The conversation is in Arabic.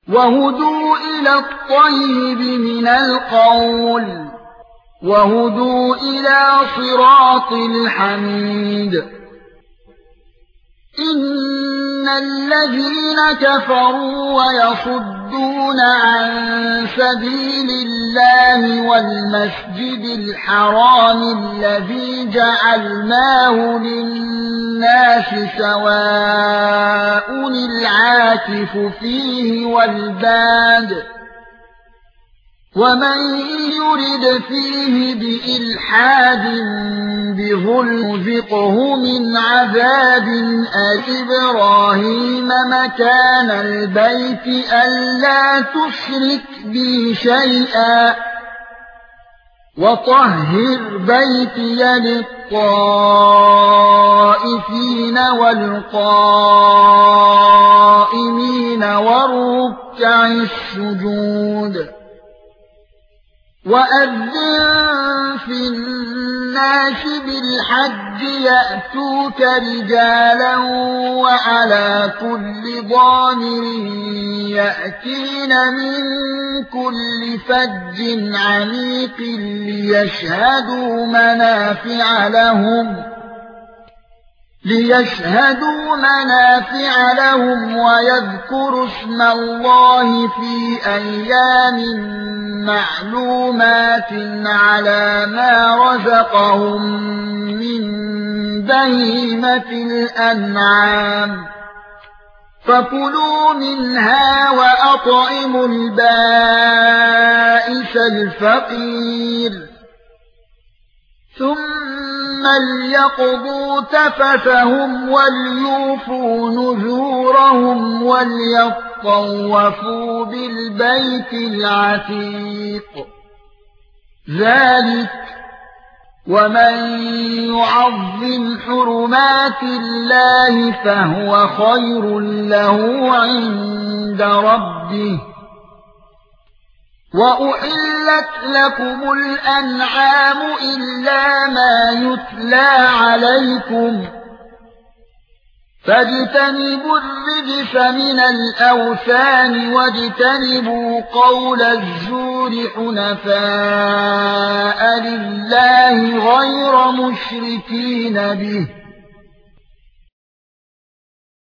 وهدوا إلى الطيب من القول وهدوا إلى صراط الحميد إن الذين كفروا ويصدون عن سبيل الله والمسجد الحرام الذي جعلناه للناس سواء العاكف فيه والباد ومن يرد فيه بإلحاد بظلم نذقه من عذاب إبراهيم مكان البيت ألا تشرك بي شيئا وطهر بيتي للطائفين والقائمين والركع السجود وأذن في الناس بالحج يأتوك رجالا وعلى كل ضامر يأتين من كل فج عميق ليشهدوا منافع لهم ويذكروا اسم الله في أيام معلومات على ما رزقهم من بهيمة الأنعام فكلوا منها وأطعموا البائس الفقير ثم ليقضوا تفثهم وليوفوا نذورهم وليطوفوا بالبيت العتيق ذلك ومن يعظم حرمات الله فهو خير له عند ربه وأحلت لكم الأنعام إلا ما يتلى عليكم فاجتنبوا الرجس من الأوثان واجتنبوا قول الزور حنفاء لله غير مشركين به